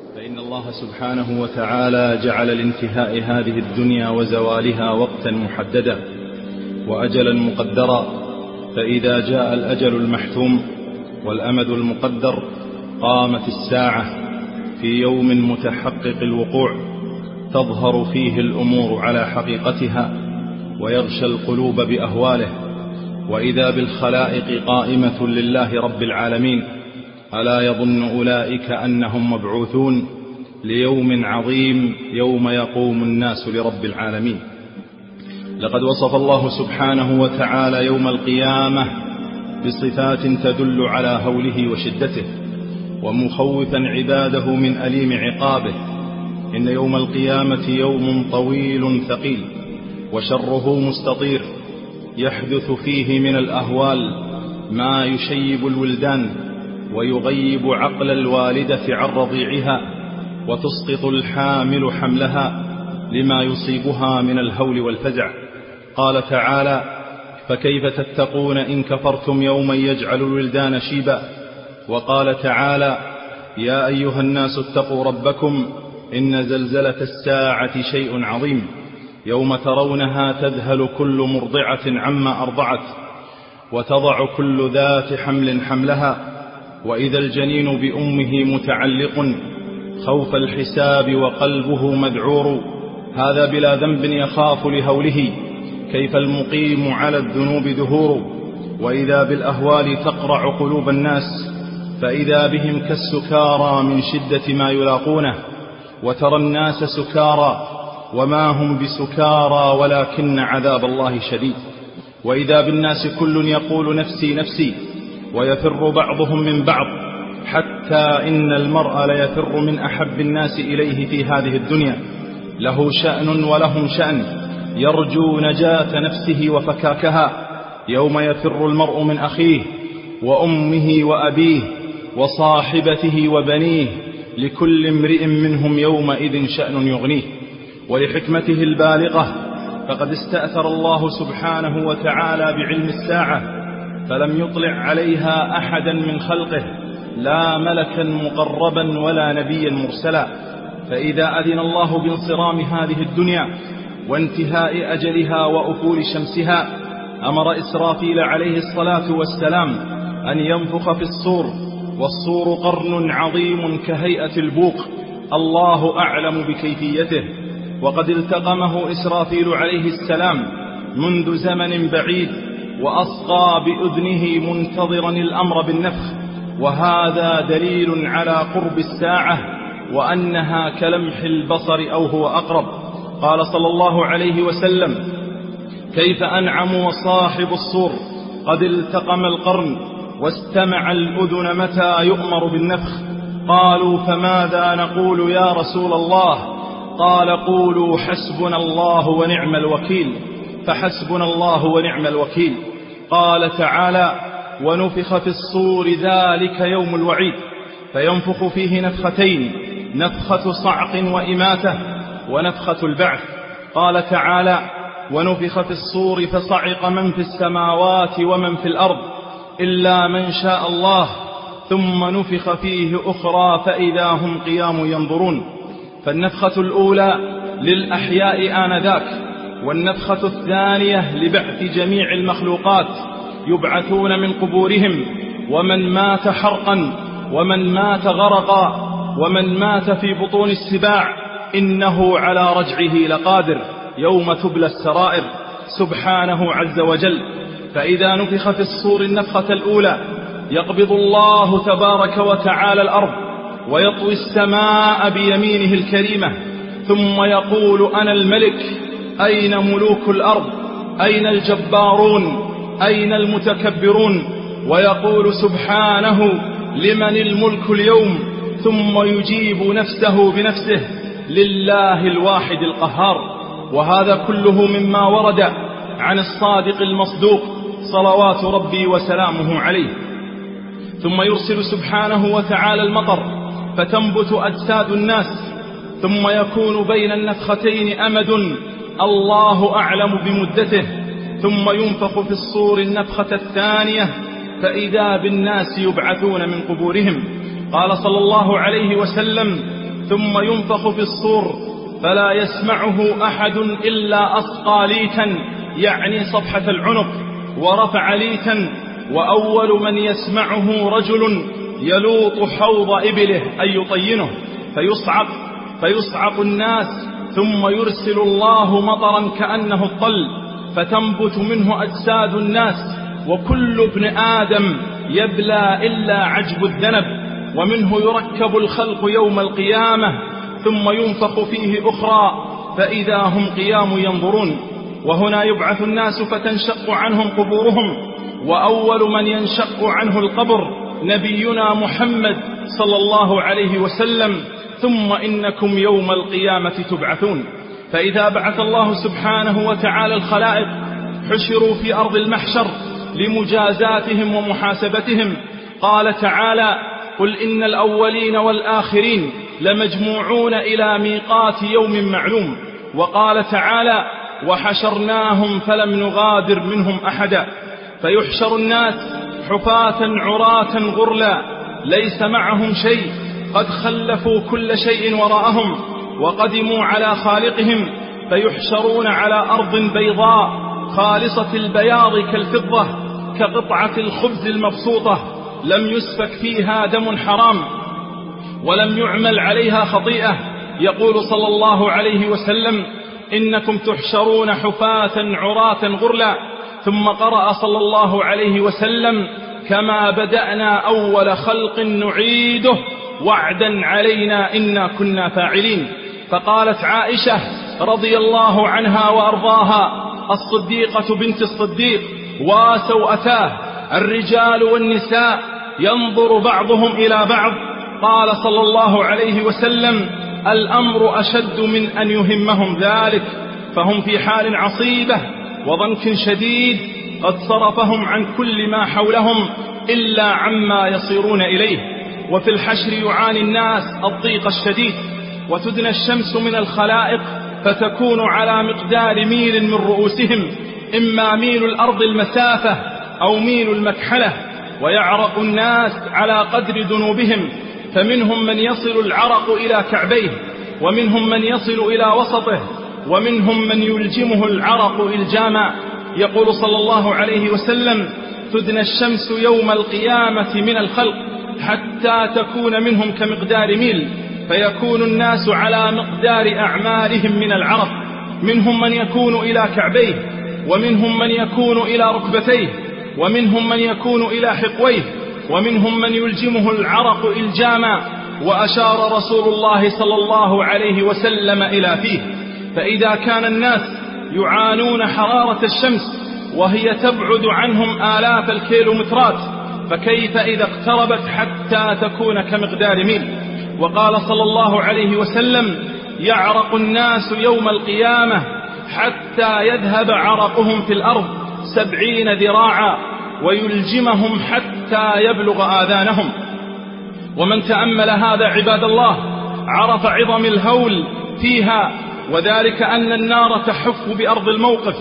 فإن الله سبحانه وتعالى جعل لانتهاء هذه الدنيا وزوالها وقتا محددا وأجلا مقدرا، فإذا جاء الأجل المحتوم والأمد المقدر قامت الساعة في يوم متحقق الوقوع، تظهر فيه الأمور على حقيقتها ويغشى القلوب بأهواله، وإذا بالخلائق قائمة لله رب العالمين. ألا يظن أولئك أنهم مبعوثون ليوم عظيم يوم يقوم الناس لرب العالمين. لقد وصف الله سبحانه وتعالى يوم القيامة بصفات تدل على هوله وشدته، ومخوفا عباده من أليم عقابه. إن يوم القيامة يوم طويل ثقيل وشره مستطير، يحدث فيه من الأهوال ما يشيب الولدان ويغيب عقل الوالدة عن رضيعها، وتسقط الحامل حملها لما يصيبها من الهول والفزع. قال تعالى: فكيف تتقون إن كفرتم يوما يجعل الولدان شيبا. وقال تعالى: يا أيها الناس اتقوا ربكم إن زلزلة الساعة شيء عظيم، يوم ترونها تذهل كل مرضعة عما أرضعت وتضع كل ذات حمل حملها، وإذا الجنين بأمه متعلق خوف الحساب وقلبه مذعور، هذا بلا ذنب يخاف لهوله، كيف المقيم على الذنوب دهور. وإذا بالأهوال تقرع قلوب الناس، فإذا بهم كالسكارى من شدة ما يلاقونه، وترى الناس سكارى وما هم بسكارى ولكن عذاب الله شديد. وإذا بالناس كل يقول نفسي نفسي، ويفر بعضهم من بعض، حتى إن المرء ليفر من أحب الناس إليه في هذه الدنيا، له شأن ولهم شأن، يرجو نجاة نفسه وفكاكها. يوم يفر المرء من أخيه وأمه وأبيه وصاحبته وبنيه، لكل امرئ منهم يومئذ شأن يغنيه. ولحكمته البالغة فقد استأثر الله سبحانه وتعالى بعلم الساعة، فلم يطلع عليها أحدا من خلقه، لا ملكا مقربا ولا نبيا مرسلا. فإذا أذن الله بانصرام هذه الدنيا وانتهاء أجلها وأفول شمسها، أمر إسرافيل عليه الصلاة والسلام أن ينفخ في الصور، والصور قرن عظيم كهيئة البوق، الله أعلم بكيفيته، وقد التقمه إسرافيل عليه السلام منذ زمن بعيد، وأصغى بأذنه منتظرا الأمر بالنفخ، وهذا دليل على قرب الساعة وأنها كلمح البصر أو هو أقرب. قال صلى الله عليه وسلم: كيف أنعم وصاحب الصور قد التقم القرن واستمع الأذن متى يؤمر بالنفخ. قالوا: فماذا نقول يا رسول الله؟ قال: قولوا حسبنا الله ونعم الوكيل، فحسبنا الله ونعم الوكيل. قال تعالى: ونفخ في الصور ذلك يوم الوعيد، فينفخ فيه نفختين، نفخة صعق وإماتة ونفخة البعث. قال تعالى: ونفخ في الصور فصعق من في السماوات ومن في الأرض إلا من شاء الله، ثم نفخ فيه أخرى فإذا هم قيام ينظرون. فالنفخة الأولى للأحياء آنذاك، والنفخة الثانية لبعث جميع المخلوقات، يبعثون من قبورهم، ومن مات حرقا ومن مات غرقا ومن مات في بطون السباع إنه على رجعه لقادر يوم تبلى السرائر، سبحانه عز وجل. فإذا نفخ في الصور النفخة الأولى يقبض الله تبارك وتعالى الأرض ويطوي السماء بيمينه الكريمة، ثم يقول: أنا الملك، أين ملوك الأرض؟ أين الجبارون؟ أين المتكبرون؟ ويقول سبحانه: لمن الملك اليوم؟ ثم يجيب نفسه بنفسه: لله الواحد القهار. وهذا كله مما ورد عن الصادق المصدوق صلوات ربي وسلامه عليه. ثم يرسل سبحانه وتعالى المطر فتنبت أجساد الناس، ثم يكون بين النفختين أمد الله أعلم بمدته، ثم ينفخ في الصور النفخة الثانية فإذا بالناس يبعثون من قبورهم. قال صلى الله عليه وسلم: ثم ينفخ في الصور فلا يسمعه أحد إلا أصقى ليتا، يعني صفحة العنق، ورفع ليتا، وأول من يسمعه رجل يلوط حوض إبله أي يطينه فيصعق الناس، ثم يرسل الله مطرا كأنه الطل، فتنبت منه أجساد الناس، وكل ابن آدم يبلى إلا عجب الذنب، ومنه يركب الخلق يوم القيامة، ثم ينفخ فيه أخرى فإذا هم قيام ينظرون. وهنا يبعث الناس فتنشق عنهم قبورهم، وأول من ينشق عنه القبر نبينا محمد صلى الله عليه وسلم: ثم إنكم يوم القيامة تبعثون. فإذا بعث الله سبحانه وتعالى الخلائق حشروا في أرض المحشر لمجازاتهم ومحاسبتهم. قال تعالى: قل إن الأولين والآخرين لمجموعون إلى ميقات يوم معلوم. وقال تعالى: وحشرناهم فلم نغادر منهم أحدا. فيحشر الناس حفاة عراة غرلا ليس معهم شيء، قد خلفوا كل شيء وراءهم وقدموا على خالقهم، فيحشرون على أرض بيضاء خالصة البياض كالفضة، كقطعة الخبز المبسوطة، لم يسفك فيها دم حرام ولم يعمل عليها خطيئة. يقول صلى الله عليه وسلم: إنكم تحشرون حفاة عراة غرلا. ثم قرأ صلى الله عليه وسلم: كما بدأنا أول خلق نعيده وعدا علينا إنا كنا فاعلين. فقالت عائشة رضي الله عنها وأرضاها الصديقة بنت الصديق وسوءتاه: الرجال والنساء ينظر بعضهم إلى بعض. قال صلى الله عليه وسلم: الأمر أشد من أن يهمهم ذلك، فهم في حال عصيبة وضنك شديد قد صرفهم عن كل ما حولهم إلا عما يصيرون إليه. وفي الحشر يعاني الناس الضيق الشديد، وتدنى الشمس من الخلائق فتكون على مقدار ميل من رؤوسهم، إما ميل الأرض المسافة أو ميل المكحلة، ويعرق الناس على قدر ذنوبهم، فمنهم من يصل العرق إلى كعبيه، ومنهم من يصل إلى وسطه، ومنهم من يلجمه العرق إلجاما. يقول صلى الله عليه وسلم: تدنى الشمس يوم القيامة من الخلق حتى تكون منهم كمقدار ميل، فيكون الناس على مقدار أعمالهم من العرق، منهم من يكون إلى كعبيه، ومنهم من يكون إلى ركبتيه، ومنهم من يكون إلى حقويه، ومنهم من يلجمه العرق إلجاما. وأشار رسول الله صلى الله عليه وسلم إلى فيه. فإذا كان الناس يعانون حرارة الشمس وهي تبعد عنهم آلاف الكيلومترات، فكيف إذا اقتربت حتى تكون كمقدار ميل؟ وقال صلى الله عليه وسلم: يعرق الناس يوم القيامة حتى يذهب عرقهم في الأرض 70 ذراعا، ويلجمهم حتى يبلغ آذانهم. ومن تأمل هذا عباد الله عرف عظم الهول فيها، وذلك أن النار تحف بأرض الموقف،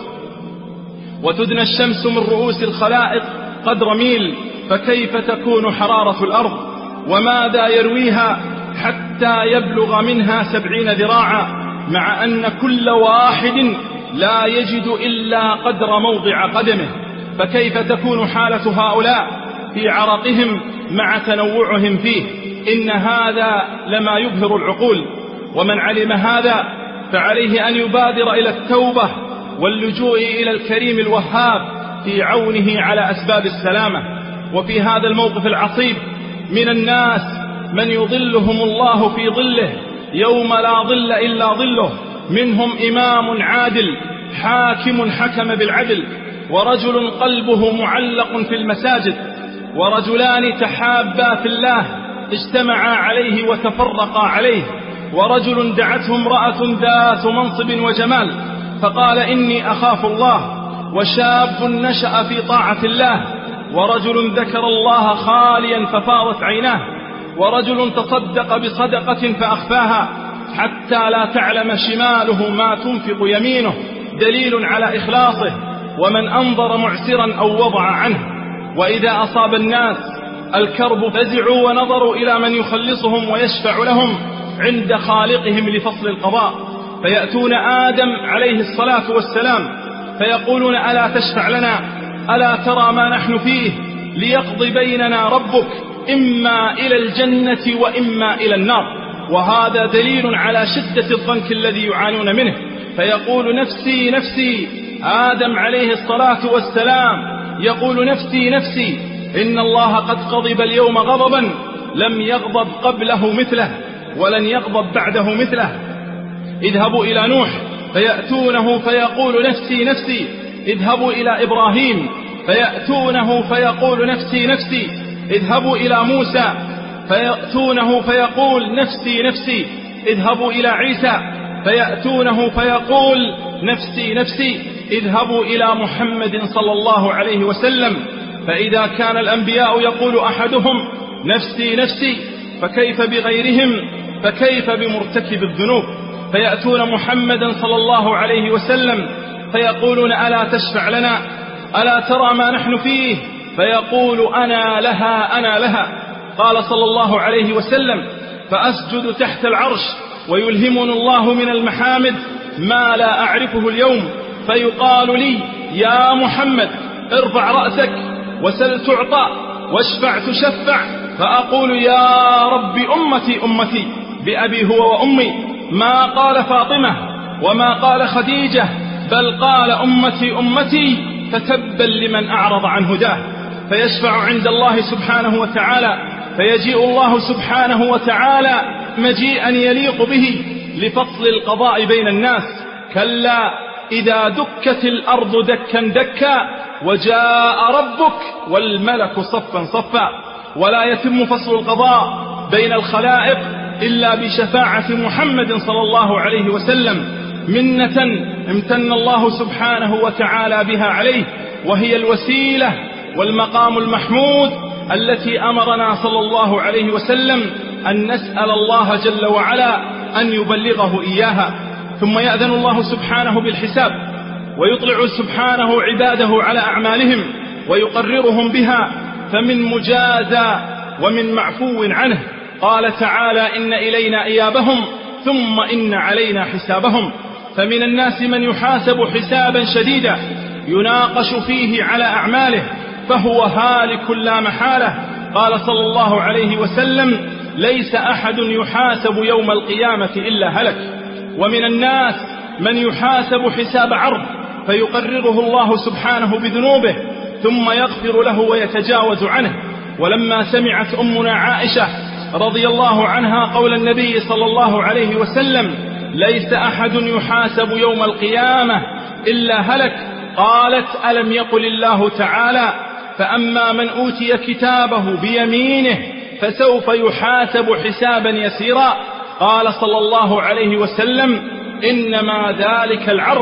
وتدنى الشمس من رؤوس الخلائق قدر ميل، فكيف تكون حرارة الأرض؟ وماذا يرويها حتى يبلغ منها 70 ذراعا، مع أن كل واحد لا يجد إلا قدر موضع قدمه؟ فكيف تكون حالة هؤلاء في عرقهم مع تنوعهم فيه؟ إن هذا لما يبهر العقول. ومن علم هذا فعليه أن يبادر إلى التوبة واللجوء إلى الكريم الوهاب في عونه على أسباب السلامة. وفي هذا الموقف العصيب من الناس من يظلهم الله في ظله يوم لا ظل إلا ظله، منهم إمام عادل حاكم حكم بالعدل، ورجل قلبه معلق في المساجد، ورجلان تحابا في الله اجتمعا عليه وتفرقا عليه، ورجل دعته امرأة ذات منصب وجمال فقال: إني أخاف الله، وشاب نشأ في طاعة الله، ورجل ذكر الله خاليا ففاضت عيناه، ورجل تصدق بصدقة فأخفاها حتى لا تعلم شماله ما تنفق يمينه، دليل على إخلاصه. ومن أنظر معسرا أو وضع عنه. وإذا أصاب الناس الكرب فزعوا ونظروا إلى من يخلصهم ويشفع لهم، عند خالقهم لفصل القضاء، فيأتون آدم عليه الصلاة والسلام فيقولون: ألا تشفع لنا؟ ألا ترى ما نحن فيه؟ ليقضي بيننا ربك إما إلى الجنة وإما إلى النار. وهذا دليل على شدة الضنك الذي يعانون منه، فيقول: نفسي نفسي. آدم عليه الصلاة والسلام يقول: نفسي نفسي، إن الله قد غضب اليوم غضبا لم يغضب قبله مثله ولن يغضب بعده مثله. اذهبوا إلى نوح فيأتونه فيقول: نفسي نفسي. اذهبوا إلى إبراهيم فيأتونه فيقول: نفسي نفسي. اذهبوا إلى موسى فيأتونه فيقول: نفسي نفسي. اذهبوا إلى عيسى فيأتونه فيقول: نفسي نفسي. اذهبوا إلى محمد صلى الله عليه وسلم، فإذا كان الأنبياء يقول أحدهم: نفسي نفسي، فكيف بغيرهم؟ فكيف بمرتكب الذنوب؟ فيأتون محمدا صلى الله عليه وسلم فيقولون: ألا تشفع لنا؟ ألا ترى ما نحن فيه؟ فيقول: أنا لها أنا لها. قال صلى الله عليه وسلم: فأسجد تحت العرش ويلهمني الله من المحامد ما لا أعرفه اليوم، فيقال لي: يا محمد ارفع رأسك وسل تعطى واشفع تشفع، فأقول: يا رب أمتي أمتي بأبي هو وأمي، ما قال فاطمة وما قال خديجة، بل قال أمتي أمتي، فتبا لمن أعرض عن هداه. فيشفع عند الله سبحانه وتعالى، فيجيء الله سبحانه وتعالى مجيئا يليق به لفصل القضاء بين الناس. كلا إذا دكت الأرض دكا دكا وجاء ربك والملك صفا صفا. ولا يتم فصل القضاء بين الخلائق إلا بشفاعة محمد صلى الله عليه وسلم، منة امتن الله سبحانه وتعالى بها عليه، وهي الوسيلة والمقام المحمود التي أمرنا صلى الله عليه وسلم أن نسأل الله جل وعلا أن يبلغه إياها. ثم يأذن الله سبحانه بالحساب، ويطلع سبحانه عباده على أعمالهم ويقررهم بها، فمن مجازى ومن معفو عنه. قال تعالى: إن إلينا إيابهم ثم إن علينا حسابهم. فمن الناس من يحاسب حسابا شديدا يناقش فيه على أعماله فهو هالك لا محالة. قال صلى الله عليه وسلم: ليس أحد يحاسب يوم القيامة إلا هلك. ومن الناس من يحاسب حساب عرض فيقرره الله سبحانه بذنوبه ثم يغفر له ويتجاوز عنه. ولما سمعت أمنا عائشة رضي الله عنها قول النبي صلى الله عليه وسلم: ليس أحد يحاسب يوم القيامة إلا هلك، قالت: ألم يقل الله تعالى: فأما من أوتي كتابه بيمينه فسوف يحاسب حسابا يسيرا. قال صلى الله عليه وسلم: إنما ذلك العرض،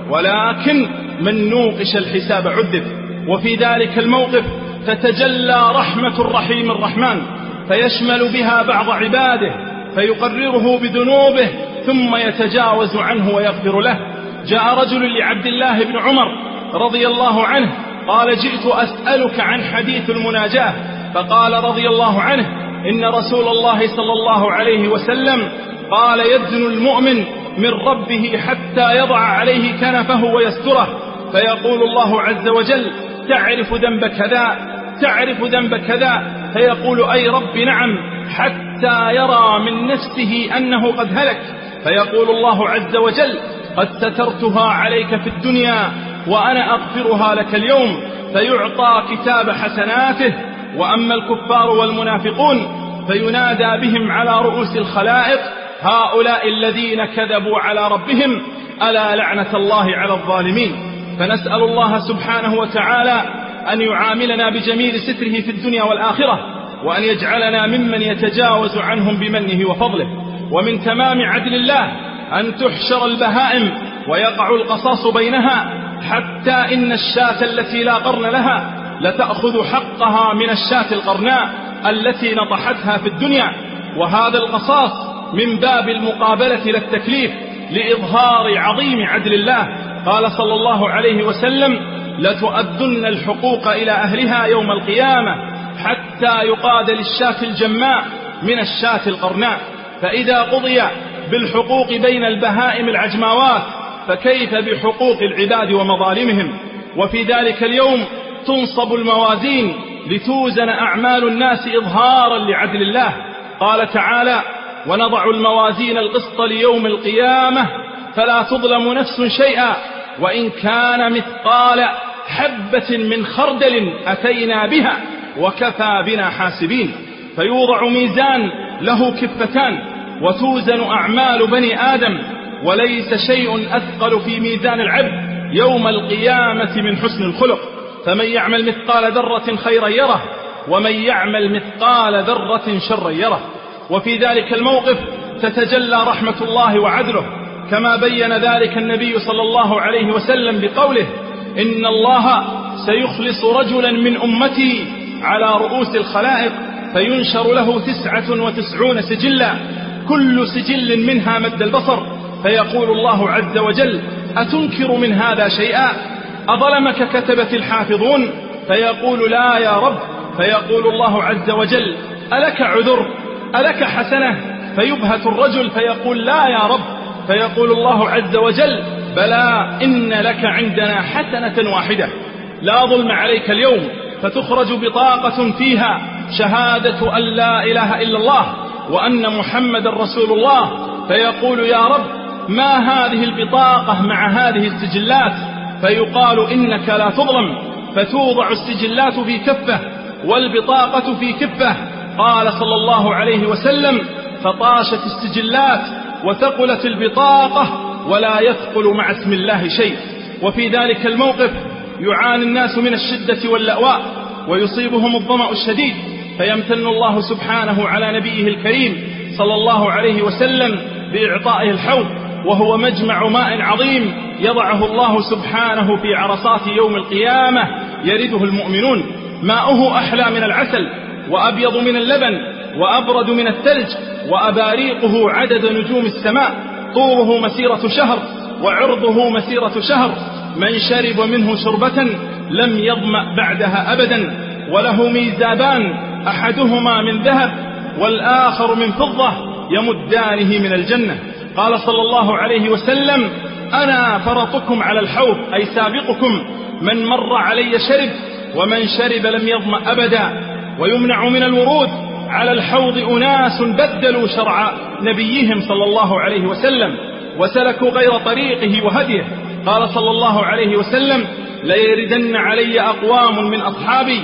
ولكن من نوقش الحساب عذب. وفي ذلك الموقف تتجلى رحمة الرحيم الرحمن، فيشمل بها بعض عباده فيقرره بذنوبه ثم يتجاوز عنه ويغفر له. جاء رجل لعبد الله بن عمر رضي الله عنه قال: جئت أسألك عن حديث المناجاة. فقال رضي الله عنه: إن رسول الله صلى الله عليه وسلم قال: يدن المؤمن من ربه حتى يضع عليه كنفه ويستره، فيقول الله عز وجل: تعرف ذنب كذا، تعرف ذنب كذا، فيقول: أي رب نعم، حتى يرى من نفسه أنه قد هلك، فيقول الله عز وجل: قد سترتها عليك في الدنيا وأنا أغفرها لك اليوم، فيعطى كتاب حسناته. وأما الكفار والمنافقون فينادى بهم على رؤوس الخلائق: هؤلاء الذين كذبوا على ربهم، ألا لعنة الله على الظالمين. فنسأل الله سبحانه وتعالى أن يعاملنا بجميل ستره في الدنيا والآخرة، وأن يجعلنا ممن يتجاوز عنهم بمنه وفضله. ومن تمام عدل الله أن تحشر البهائم ويقع القصاص بينها، حتى إن الشاة التي لا قرن لها لتأخذ حقها من الشاة القرناء التي نطحتها في الدنيا. وهذا القصاص من باب المقابلة للتكليف لإظهار عظيم عدل الله. قال صلى الله عليه وسلم: لتؤدن الحقوق إلى أهلها يوم القيامة حتى يقاد للشاة الجماء من الشاة القرناء. فإذا قضي بالحقوق بين البهائم العجماوات فكيف بحقوق العباد ومظالمهم؟ وفي ذلك اليوم تنصب الموازين لتوزن أعمال الناس إظهارا لعدل الله. قال تعالى: ونضع الموازين القسط ليوم القيامة فلا تظلم نفس شيئا وإن كان مثقال حبة من خردل أتينا بها وكفى بنا حاسبين. فيوضع ميزان له كفتان وتوزن أعمال بني آدم، وليس شيء أثقل في ميزان العبد يوم القيامة من حسن الخلق. فمن يعمل مثقال ذرة خيرا يره ومن يعمل مثقال ذرة شرا يره. وفي ذلك الموقف تتجلى رحمة الله وعدله، كما بين ذلك النبي صلى الله عليه وسلم بقوله: إن الله سيخلص رجلا من أمتي على رؤوس الخلائق فينشر له 99 سجلا كل سجل منها مد البصر، فيقول الله عز وجل: أتنكر من هذا شيئا؟ أظلمك كتبة الحافظون؟ فيقول: لا يا رب. فيقول الله عز وجل: ألك عذر؟ ألك حسنة؟ فيبهت الرجل فيقول: لا يا رب. فيقول الله عز وجل: بلى، إن لك عندنا حسنة واحدة. لا ظلم عليك اليوم، فتخرج بطاقة فيها شهادة أن لا إله إلا الله وأن محمد رسول الله. فيقول: يا رب، ما هذه البطاقة مع هذه السجلات؟ فيقال: إنك لا تظلم. فتوضع السجلات في كفة والبطاقة في كفة. قال صلى الله عليه وسلم: فطاشت السجلات وثقلت البطاقة ولا يثقل مع اسم الله شيء. وفي ذلك الموقف يعاني الناس من الشدة واللأواء ويصيبهم الظمأ الشديد، فيمتن الله سبحانه على نبيه الكريم صلى الله عليه وسلم بإعطائه الحوض، وهو مجمع ماء عظيم يضعه الله سبحانه في عرصات يوم القيامة يرده المؤمنون. ماؤه أحلى من العسل وأبيض من اللبن وأبرد من الثلج، وأباريقه عدد نجوم السماء، طوله مسيرة شهر وعرضه مسيرة شهر. من شرب منه شربة لم يظمأ بعدها أبدا. وله ميزابان، أحدهما من ذهب والآخر من فضة، يمدانه من الجنة. قال صلى الله عليه وسلم: أنا فرطكم على الحوض، أي سابقكم، من مر علي شرب ومن شرب لم يظمأ أبدا. ويمنع من الورود على الحوض أناس بدلوا شرع نبيهم صلى الله عليه وسلم وسلكوا غير طريقه وهديه. قال صلى الله عليه وسلم: ليردن علي أقوام من أصحابي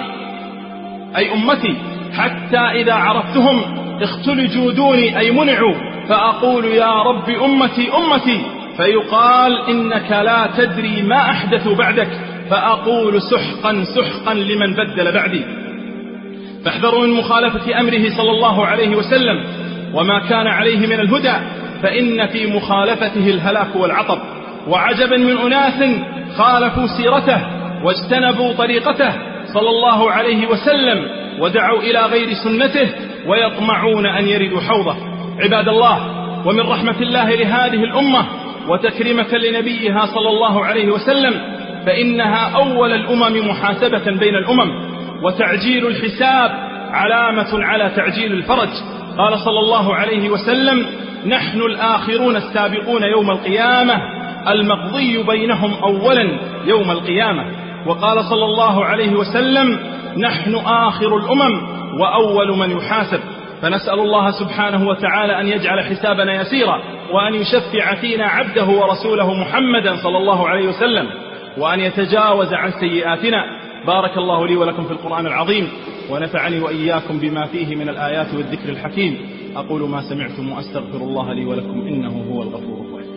أي أمتي حتى إذا عرفتهم اختلجوا دوني أي منعوا، فأقول: يا رب أمتي أمتي، فيقال: إنك لا تدري ما أحدثوا بعدك، فأقول: سحقا سحقا لمن بدل بعدي. فاحذروا من مخالفة أمره صلى الله عليه وسلم وما كان عليه من الهدى، فإن في مخالفته الهلاك والعطب. وعجبا من أناس خالفوا سيرته واجتنبوا طريقته صلى الله عليه وسلم ودعوا إلى غير سنته ويطمعون أن يردوا حوضه. عباد الله، ومن رحمة الله لهذه الأمة وتكريمة لنبيها صلى الله عليه وسلم فإنها أول الأمم محاسبة بين الأمم، وتعجيل الحساب علامة على تعجيل الفرج. قال صلى الله عليه وسلم: نحن الآخرون السابقون يوم القيامة، المقضي بينهم أولا يوم القيامة. وقال صلى الله عليه وسلم: نحن آخر الأمم وأول من يحاسب. فنسأل الله سبحانه وتعالى أن يجعل حسابنا يسيرا، وأن يشفع فينا عبده ورسوله محمدا صلى الله عليه وسلم، وأن يتجاوز عن سيئاتنا. بارك الله لي ولكم في القرآن العظيم، ونفعني وإياكم بما فيه من الآيات والذكر الحكيم. أقول ما سمعتم وأستغفر الله لي ولكم، إنه هو الغفور الرحيم.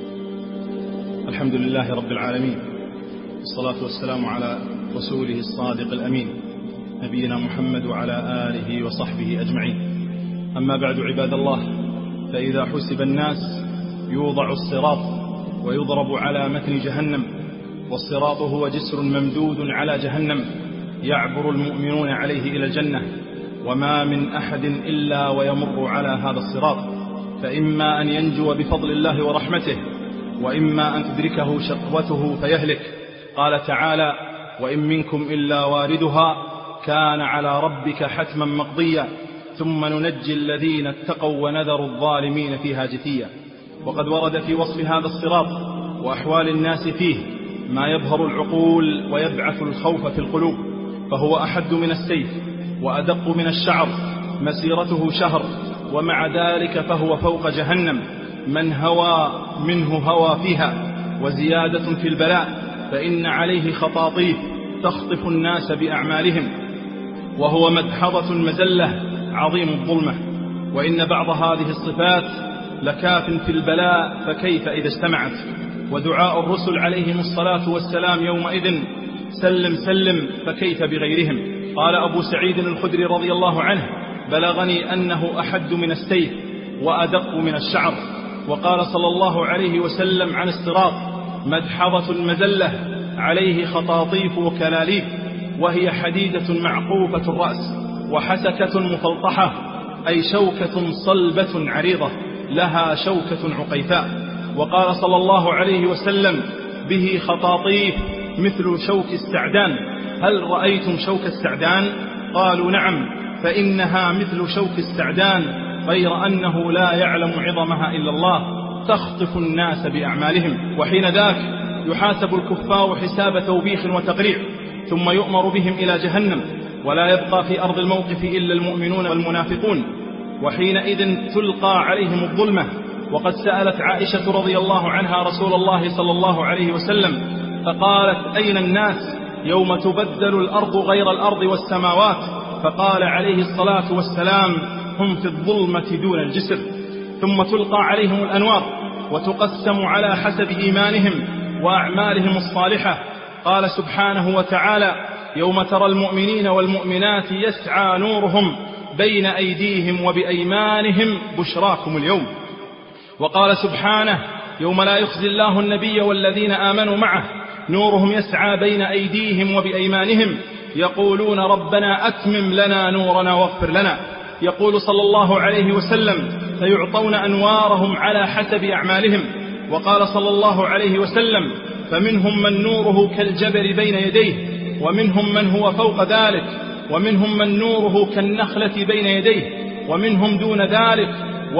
الحمد لله رب العالمين، والصلاة والسلام على رسوله الصادق الأمين نبينا محمد وعلى آله وصحبه أجمعين. أما بعد، عباد الله، فإذا حسب الناس يوضع الصراط ويضرب على متن جهنم، والصراط هو جسر ممدود على جهنم يعبر المؤمنون عليه إلى الجنة، وما من أحد إلا ويمر على هذا الصراط، فإما أن ينجو بفضل الله ورحمته، وإما أن تدركه شقوته فيهلك. قال تعالى: وإن منكم إلا واردها كان على ربك حتما مقضيا ثم ننجي الذين اتقوا ونذر الظالمين فيها جثيا. وقد ورد في وصف هذا الصراط وأحوال الناس فيه ما يبهر العقول ويبعث الخوف في القلوب، فهو أحد من السيف وأدق من الشعر، مسيرته شهر، ومع ذلك فهو فوق جهنم، من هوى منه هوى فيها. وزيادة في البلاء، فإن عليه خطاطيف تخطف الناس بأعمالهم، وهو مدحضة مزلة عظيم الظلمة. وإن بعض هذه الصفات لكاف في البلاء، فكيف إذا اجتمعت؟ ودعاء الرسل عليهم الصلاة والسلام يومئذ سلم سلم، فكيف بغيرهم؟ قال أبو سعيد الخدري رضي الله عنه: بلغني أنه أحد من السيف وأدق من الشعر. وقال صلى الله عليه وسلم عن الصراط: مدحضة مزلة عليه خطاطيف وكلاليف، وهي حديدة معقوفة الرأس وحسكة مفلطحة، أي شوكة صلبة عريضة لها شوكة عقيفاء. وقال صلى الله عليه وسلم: به خطاطيف مثل شوك السعدان. هل رأيتم شوك السعدان؟ قالوا: نعم، فإنها مثل شوك السعدان، غير أنه لا يعلم عظمها إلا الله، تخطف الناس بأعمالهم. وحين ذاك يحاسب الكفار حساب توبيخ وتقريع، ثم يؤمر بهم إلى جهنم، ولا يبقى في أرض الموقف إلا المؤمنون والمنافقون. وحينئذ تلقى عليهم الظلمة. وقد سألت عائشة رضي الله عنها رسول الله صلى الله عليه وسلم فقالت: أين الناس يوم تبدل الأرض غير الأرض والسماوات؟ فقال عليه الصلاة والسلام: هم في الظلمة دون الجسر. ثم تلقى عليهم الأنوار، وتقسم على حسب إيمانهم وأعمالهم الصالحة. قال سبحانه وتعالى: يوم ترى المؤمنين والمؤمنات يسعى نورهم بين أيديهم وبأيمانهم بشراكم اليوم. وقال سبحانه: يوم لا يخزي الله النبي والذين آمنوا معه نورهم يسعى بين أيديهم وبأيمانهم يقولون ربنا أتمم لنا نورنا واغفر لنا. يقول صلى الله عليه وسلم: فيعطون أنوارهم على حسب أعمالهم. وقال صلى الله عليه وسلم: فمنهم من نوره كالجبل بين يديه، ومنهم من هو فوق ذلك، ومنهم من نوره كالنخلة بين يديه، ومنهم دون ذلك،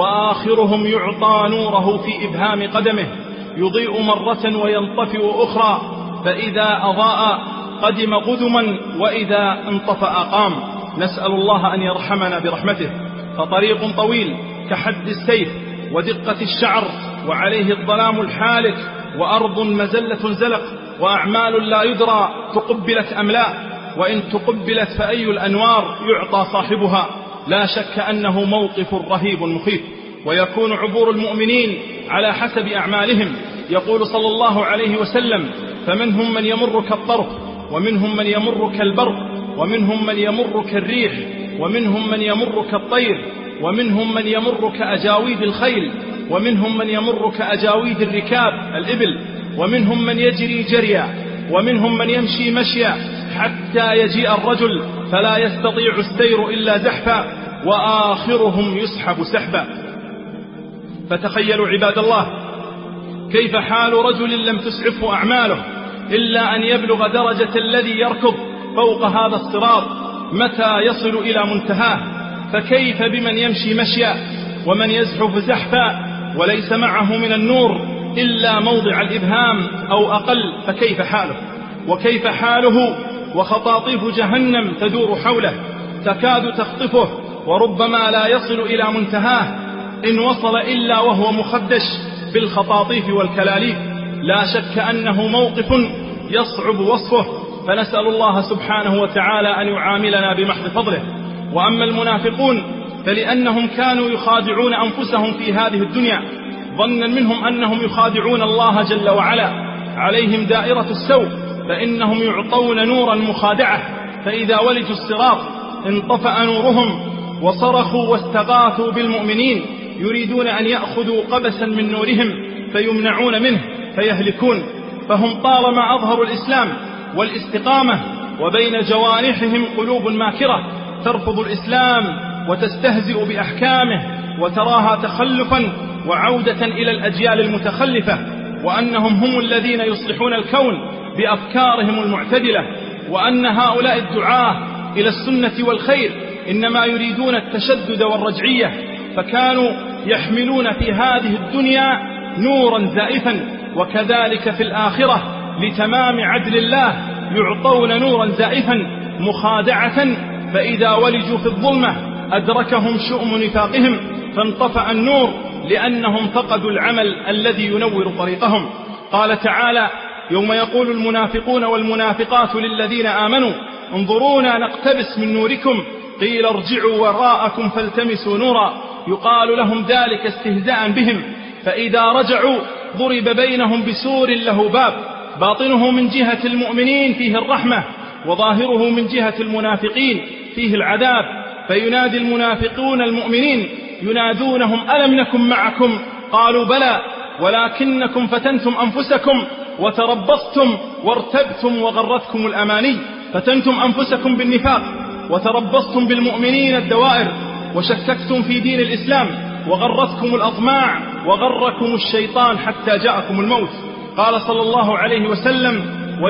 وآخرهم يعطى نوره في إبهام قدمه، يضيء مرة وينطفئ أخرى، فإذا أضاء قدم قدما، وإذا انطفأ قام. نسأل الله أن يرحمنا برحمته. فطريق طويل كحد السيف ودقة الشعر، وعليه الظلام الحالك، وأرض مزلة زلق، وأعمال لا يدرى تقبلت أم لا، وإن تقبلت فأي الأنوار يعطى صاحبها. لا شك أنه موقف رهيب مخيف، ويكون عبور المؤمنين على حسب أعمالهم. يقول صلى الله عليه وسلم: فمنهم من يمر كالطرف، ومنهم من يمر كالبرق، ومنهم من يمر كالريح، ومنهم من يمر كالطير، ومنهم من يمر كأجاويد الخيل، ومنهم من يمر كأجاويد الركاب الإبل، ومنهم من يجري جريا، ومنهم من يمشي مشيا، حتى يجيء الرجل فلا يستطيع السير إلا زحفا، وآخرهم يسحب سحبا. فتخيلوا عباد الله كيف حال رجل لم تسعفه أعماله إلا أن يبلغ درجة الذي يركض فوق هذا الصراط متى يصل إلى منتهاه. فكيف بمن يمشي مشيا ومن يزحف زحفا وليس معه من النور إلا موضع الإبهام أو أقل؟ فكيف حاله؟ وكيف حاله وخطاطيف جهنم تدور حوله تكاد تخطفه، وربما لا يصل إلى منتهاه إن وصل إلا وهو مخدش بالخطاطيف والكلاليف. لا شك أنه موقف يصعب وصفه، فنسأل الله سبحانه وتعالى أن يعاملنا بمحض فضله. وأما المنافقون فلأنهم كانوا يخادعون أنفسهم في هذه الدنيا ظنا منهم أنهم يخادعون الله جل وعلا، عليهم دائرة السوء، فإنهم يعطون نورا مخادعة، فإذا ولجوا الصراط انطفأ نورهم وصرخوا واستغاثوا بالمؤمنين، يريدون أن يأخذوا قبسا من نورهم فيمنعون منه فيهلكون. فهم طالما أظهروا الإسلام والاستقامة وبين جوانحهم قلوب ماكرة ترفض الإسلام وتستهزئ بأحكامه وتراها تخلفا وعودة إلى الأجيال المتخلفة، وأنهم هم الذين يصلحون الكون بأفكارهم المعتدلة، وأن هؤلاء الدعاة إلى السنة والخير إنما يريدون التشدد والرجعية، فكانوا يحملون في هذه الدنيا نورا زائفا، وكذلك في الآخرة لتمام عدل الله يعطون نورا زائفا مخادعة، فإذا ولجوا في الظلمة أدركهم شؤم نفاقهم فانطفأ النور لأنهم فقدوا العمل الذي ينور طريقهم. قال تعالى: يوم يقول المنافقون والمنافقات للذين آمنوا انظرونا نقتبس من نوركم قيل ارجعوا وراءكم فالتمسوا نورا، يقال لهم ذلك استهزاء بهم، فإذا رجعوا ضرب بينهم بسور له باب باطنه من جهة المؤمنين فيه الرحمة وظاهره من جهة المنافقين فيه العذاب، فينادي المنافقون المؤمنين ينادونهم ألم نكن معكم قالوا بلى ولكنكم فتنتم أنفسكم وتربصتم وارتبتم وغرتكم الأماني. فتنتم أنفسكم بالنفاق وتربصتم بالمؤمنين الدوائر وشككتم في دين الإسلام وغرتكم الأطماع وغركم الشيطان حتى جاءكم الموت. قال صلى الله عليه وسلم: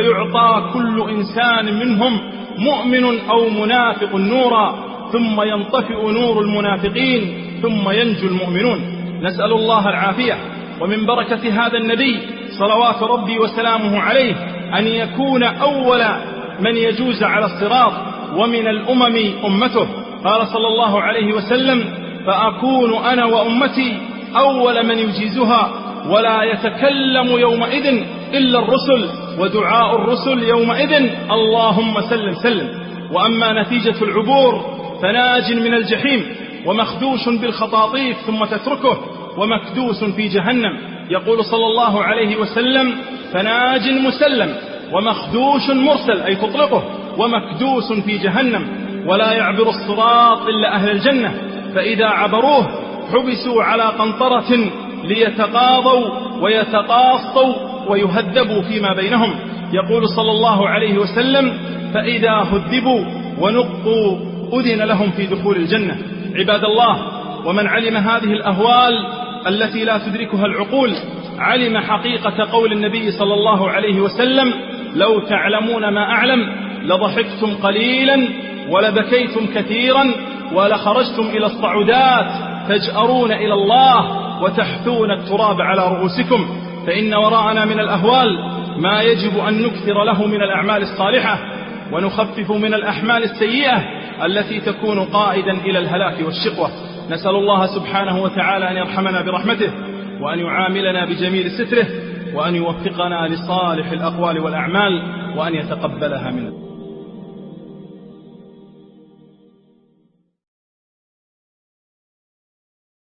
ويعطى كل إنسان منهم مؤمن أو منافق نورا ثم ينطفئ نور المنافقين ثم ينجو المؤمنون. نسأل الله العافية. ومن بركة هذا النبي صلوات ربي وسلامه عليه أن يكون أول من يجوز على الصراط ومن الأمم أمته. قال صلى الله عليه وسلم: فأكون أنا وأمتي أول من يجيزها ولا يتكلم يومئذ إلا الرسل ودعاء الرسل يومئذ اللهم سلم سلم. وأما نتيجة العبور فناج من الجحيم ومخدوش بالخطاطيف ثم تتركه ومكدوس في جهنم. يقول صلى الله عليه وسلم: فناج مسلم ومخدوش مرسل أي تطلقه ومكدوس في جهنم. ولا يعبر الصراط إلا أهل الجنة، فإذا عبروه حبسوا على قنطرة ليتقاضوا ويتقاصوا ويهذبوا فيما بينهم. يقول صلى الله عليه وسلم: فإذا هذبوا ونقوا أذن لهم في دخول الجنة. عباد الله، ومن علم هذه الأهوال التي لا تدركها العقول علم حقيقة قول النبي صلى الله عليه وسلم: لو تعلمون ما أعلم لضحكتم قليلا ولبكيتم كثيرا ولخرجتم إلى الصعودات تجأرون إلى الله وتحثون التراب على رؤوسكم، فإن وراءنا من الأهوال ما يجب أن نكثر له من الأعمال الصالحة ونخفف من الأحمال السيئة التي تكون قائدا إلى الهلاك والشقوة. نسأل الله سبحانه وتعالى أن يرحمنا برحمته وأن يعاملنا بجميل ستره وأن يوفقنا لصالح الأقوال والأعمال وأن يتقبلها منه.